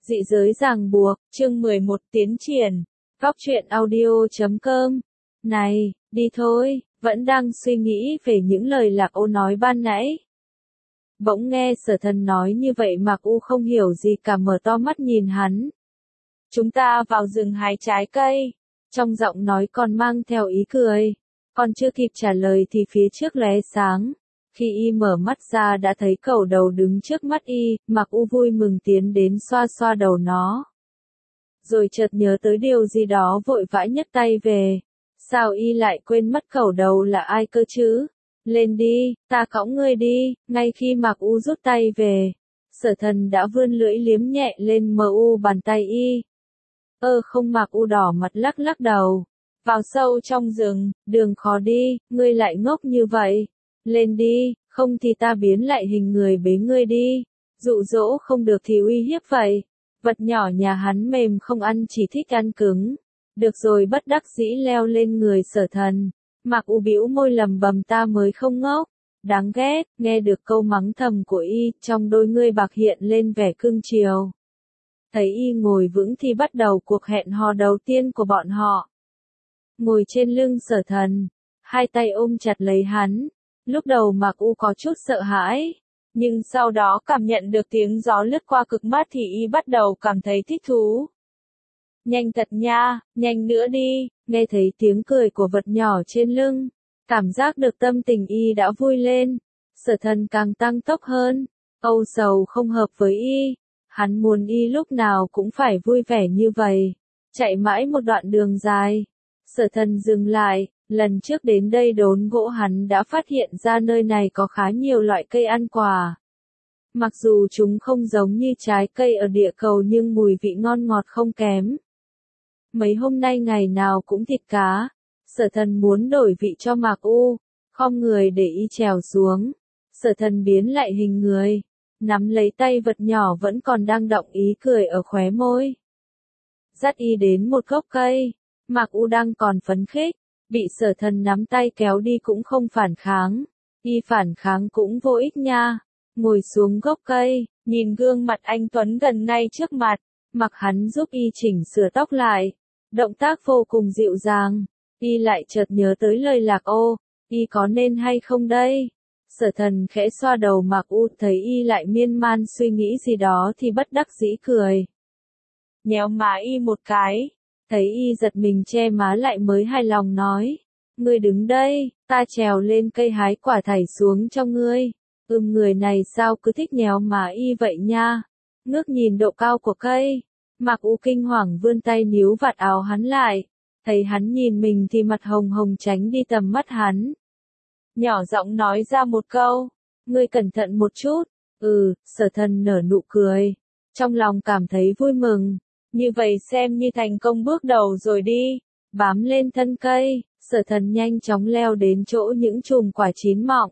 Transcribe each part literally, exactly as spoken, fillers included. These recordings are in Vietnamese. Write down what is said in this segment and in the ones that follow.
Dị giới ràng buộc, chương mười một tiến triển. Góc truyện audio chấm com. Này, đi thôi, vẫn đang suy nghĩ về những lời Lạc Ô nói ban nãy. Bỗng nghe Sở Thần nói như vậy Mạc U không hiểu gì cả, mở to mắt nhìn hắn. Chúng ta vào rừng hái trái cây. Trong giọng nói còn mang theo ý cười. Còn chưa kịp trả lời thì phía trước lóe sáng. Khi y mở mắt ra đã thấy cẩu đầu đứng trước mắt y, Mạc U vui mừng tiến đến xoa xoa đầu nó. Rồi chợt nhớ tới điều gì đó vội vã nhấc tay về. Sao y lại quên mất cẩu đầu là ai cơ chứ? Lên đi, ta cõng ngươi đi. Ngay khi Mạc U rút tay về, Sở Thần đã vươn lưỡi liếm nhẹ lên mờ u bàn tay y. Ơ không, Mạc U đỏ mặt lắc lắc đầu. Vào sâu trong rừng, đường khó đi, ngươi lại ngốc như vậy. Lên đi, không thì ta biến lại hình người bế ngươi đi. Dụ dỗ không được thì uy hiếp vậy. Vật nhỏ nhà hắn mềm không ăn, chỉ thích ăn cứng. Được rồi, bất đắc dĩ leo lên người Sở Thần. Mạc U bĩu môi lầm bầm, ta mới không ngốc. Đáng ghét, nghe được câu mắng thầm của y, trong đôi ngươi bạc hiện lên vẻ cưng chiều. Thấy y ngồi vững thì bắt đầu cuộc hẹn hò đầu tiên của bọn họ. Ngồi trên lưng Sở Thần, hai tay ôm chặt lấy hắn. Lúc đầu Mạc U có chút sợ hãi, nhưng sau đó cảm nhận được tiếng gió lướt qua cực mát thì y bắt đầu cảm thấy thích thú. Nhanh thật nha, nhanh nữa đi, nghe thấy tiếng cười của vật nhỏ trên lưng. Cảm giác được tâm tình y đã vui lên. Sở Thần càng tăng tốc hơn, âu sầu không hợp với y. Hắn muốn y lúc nào cũng phải vui vẻ như vậy. Chạy mãi một đoạn đường dài, Sở Thần dừng lại. Lần trước đến đây đốn gỗ hắn đã phát hiện ra nơi này có khá nhiều loại cây ăn quả. Mặc dù chúng không giống như trái cây ở địa cầu nhưng mùi vị ngon ngọt không kém. Mấy hôm nay ngày nào cũng thịt cá. Sở Thần muốn đổi vị cho Mạc U, khom người để y trèo xuống. Sở Thần biến lại hình người, nắm lấy tay vật nhỏ vẫn còn đang đọng ý cười ở khóe môi. Dắt y đến một gốc cây, Mạc U đang còn phấn khích. Bị Sở Thần nắm tay kéo đi cũng không phản kháng. Y phản kháng cũng vô ích nha. Ngồi xuống gốc cây, nhìn gương mặt anh Tuấn gần ngay trước mặt. Mặc hắn giúp y chỉnh sửa tóc lại. Động tác vô cùng dịu dàng. Y lại chợt nhớ tới lời Lạc Ô. Y có nên hay không đây? Sở Thần khẽ xoa đầu Mạc U, thấy y lại miên man suy nghĩ gì đó thì bất đắc dĩ cười. Nhéo má y một cái. Thấy y giật mình che má lại mới hài lòng nói. Ngươi đứng đây, ta trèo lên cây hái quả thảy xuống cho ngươi. Ừm, người này sao cứ thích nhéo má y vậy nha. Ngước nhìn độ cao của cây. Mạc U kinh hoàng vươn tay níu vạt áo hắn lại. Thấy hắn nhìn mình thì mặt hồng hồng tránh đi tầm mắt hắn. Nhỏ giọng nói ra một câu. Ngươi cẩn thận một chút. Ừ, Sở Thần nở nụ cười. Trong lòng cảm thấy vui mừng. Như vậy xem như thành công bước đầu rồi đi. Bám lên thân cây, Sở Thần nhanh chóng leo đến chỗ những chùm quả chín mọng.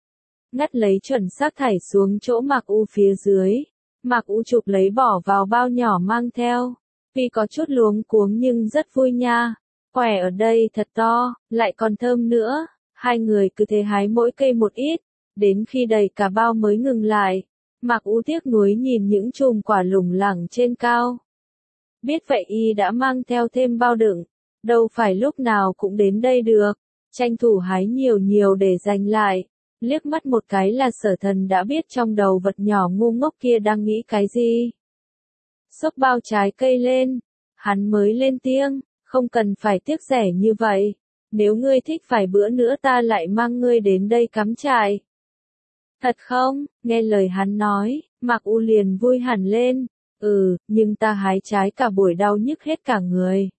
Ngắt lấy chuẩn xác thảy xuống chỗ Mạc U phía dưới. Mạc U chụp lấy bỏ vào bao nhỏ mang theo. Vì có chút luống cuống nhưng rất vui nha. Quẻ ở đây thật to, lại còn thơm nữa. Hai người cứ thế hái mỗi cây một ít. Đến khi đầy cả bao mới ngừng lại. Mạc U tiếc nuối nhìn những chùm quả lủng lẳng trên cao. Biết vậy y đã mang theo thêm bao đựng, đâu phải lúc nào cũng đến đây được, tranh thủ hái nhiều nhiều để dành lại. Liếc mắt một cái là Sở Thần đã biết trong đầu vật nhỏ ngu ngốc kia đang nghĩ cái gì. Xốc bao trái cây lên, hắn mới lên tiếng, không cần phải tiếc rẻ như vậy, nếu ngươi thích vài bữa nữa ta lại mang ngươi đến đây cắm trại. Thật không? Nghe lời hắn nói, Mạc U liền vui hẳn lên. Ừ, nhưng ta hái trái cả buổi đau nhức hết cả người.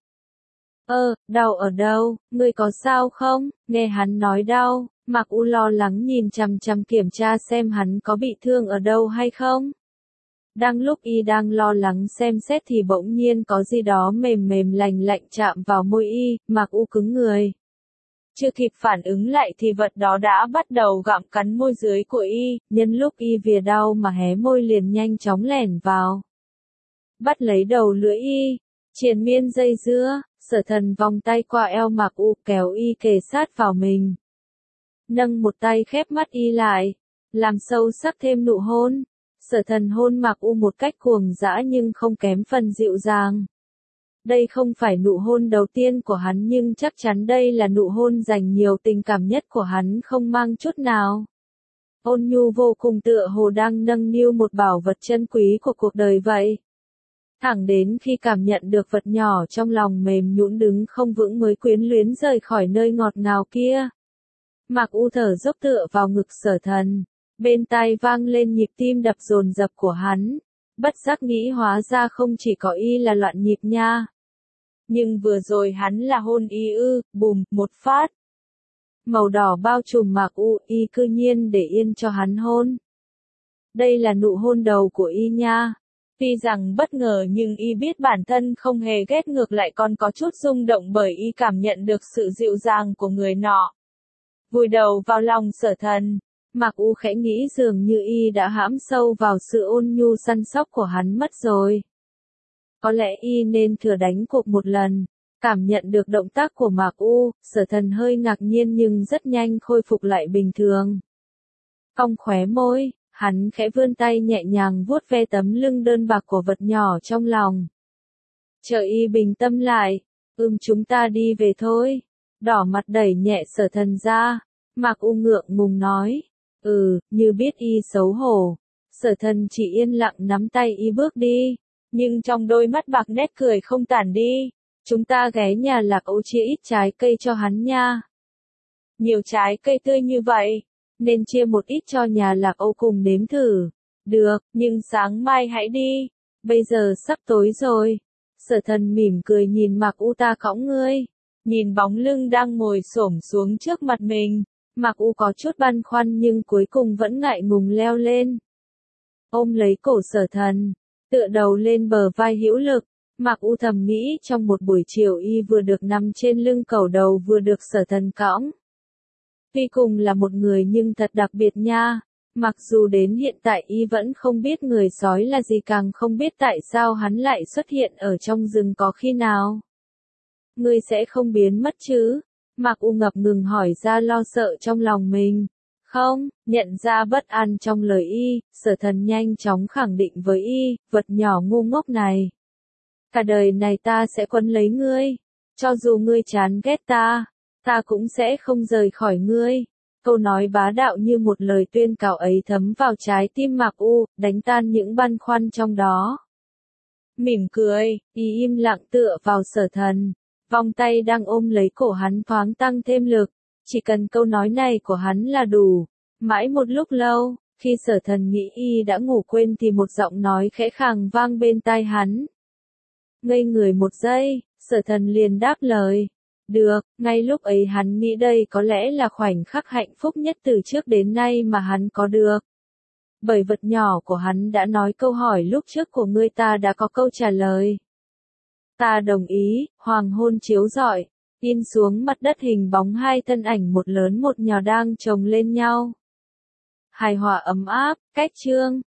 Ơ, đau ở đâu, ngươi có sao không? Nghe hắn nói đau, Mạc U lo lắng nhìn chằm chằm kiểm tra xem hắn có bị thương ở đâu hay không. Đang lúc y đang lo lắng xem xét thì bỗng nhiên có gì đó mềm mềm lành lạnh chạm vào môi y, Mạc U cứng người. Chưa kịp phản ứng lại thì vật đó đã bắt đầu gặm cắn môi dưới của y, nhân lúc y vìa đau mà hé môi liền nhanh chóng lẻn vào. Bắt lấy đầu lưỡi y, triền miên dây dưa, Sở Thần vòng tay qua eo Mạc U kéo y kề sát vào mình. Nâng một tay khép mắt y lại, làm sâu sắc thêm nụ hôn. Sở Thần hôn Mạc U một cách cuồng dã nhưng không kém phần dịu dàng. Đây không phải nụ hôn đầu tiên của hắn nhưng chắc chắn đây là nụ hôn dành nhiều tình cảm nhất của hắn không mang chút nào. Ôn nhu vô cùng tựa hồ đang nâng niu một bảo vật chân quý của cuộc đời vậy. Thẳng đến khi cảm nhận được vật nhỏ trong lòng mềm nhũn đứng không vững mới quyến luyến rời khỏi nơi ngọt ngào kia. Mạc U thở dốc tựa vào ngực Sở Thần, bên tai vang lên nhịp tim đập dồn dập của hắn. Bất giác nghĩ hóa ra không chỉ có y là loạn nhịp nha. Nhưng vừa rồi hắn là hôn y ư, bùm, một phát. Màu đỏ bao trùm Mạc U, y cư nhiên để yên cho hắn hôn. Đây là nụ hôn đầu của y nha. Tuy rằng bất ngờ nhưng y biết bản thân không hề ghét, ngược lại còn có chút rung động bởi y cảm nhận được sự dịu dàng của người nọ. Vùi đầu vào lòng Sở Thần, Mạc U khẽ nghĩ dường như y đã hãm sâu vào sự ôn nhu săn sóc của hắn mất rồi. Có lẽ y nên thử đánh cuộc một lần. Cảm nhận được động tác của Mạc U, Sở Thần hơi ngạc nhiên nhưng rất nhanh khôi phục lại bình thường. Cong khóe môi, hắn khẽ vươn tay nhẹ nhàng vuốt ve tấm lưng đơn bạc của vật nhỏ trong lòng. Chờ y bình tâm lại, ừm chúng ta đi về thôi. Đỏ mặt đẩy nhẹ Sở Thần ra, Mạc U ngượng ngùng nói, ừ, như biết y xấu hổ. Sở Thần chỉ yên lặng nắm tay y bước đi, nhưng trong đôi mắt bạc nét cười không tản đi. Chúng ta ghé nhà Lạc Âu chia ít trái cây cho hắn nha. Nhiều trái cây tươi như vậy, nên chia một ít cho nhà Lạc Âu cùng nếm thử. Được, nhưng sáng mai hãy đi, bây giờ sắp tối rồi. Sở Thần mỉm cười nhìn Mạc U, ta cõng ngươi. Nhìn bóng lưng đang ngồi xổm xuống trước mặt mình, Mạc U có chút băn khoăn nhưng cuối cùng vẫn ngại ngùng leo lên. Ôm lấy cổ Sở Thần, tựa đầu lên bờ vai hữu lực. Mạc U thầm nghĩ trong một buổi chiều y vừa được nằm trên lưng cẩu đầu vừa được Sở Thần cõng. Tuy cùng là một người nhưng thật đặc biệt nha. Mặc dù đến hiện tại y vẫn không biết người sói là gì, càng không biết tại sao hắn lại xuất hiện ở trong rừng có khi nào. Ngươi sẽ không biến mất chứ? Mạc U ngập ngừng hỏi ra lo sợ trong lòng mình. Không, nhận ra bất an trong lời y, Sở Thần nhanh chóng khẳng định với y, vật nhỏ ngu ngốc này. Cả đời này ta sẽ quấn lấy ngươi, cho dù ngươi chán ghét ta, ta cũng sẽ không rời khỏi ngươi. Câu nói bá đạo như một lời tuyên cáo ấy thấm vào trái tim Mạc U, đánh tan những băn khoăn trong đó. Mỉm cười, y im lặng tựa vào Sở Thần, vòng tay đang ôm lấy cổ hắn thoáng tăng thêm lực, chỉ cần câu nói này của hắn là đủ. Mãi một lúc lâu, khi Sở Thần nghĩ y đã ngủ quên thì một giọng nói khẽ khàng vang bên tai hắn. Ngây người một giây, Sở Thần liền đáp lời. Được, ngay lúc ấy hắn nghĩ đây có lẽ là khoảnh khắc hạnh phúc nhất từ trước đến nay mà hắn có được. Bởi vật nhỏ của hắn đã nói câu hỏi lúc trước của ngươi, ta đã có câu trả lời. Ta đồng ý, hoàng hôn chiếu rọi, in xuống mặt đất hình bóng hai thân ảnh một lớn một nhỏ đang chồng lên nhau. Hài hòa ấm áp, cách chương.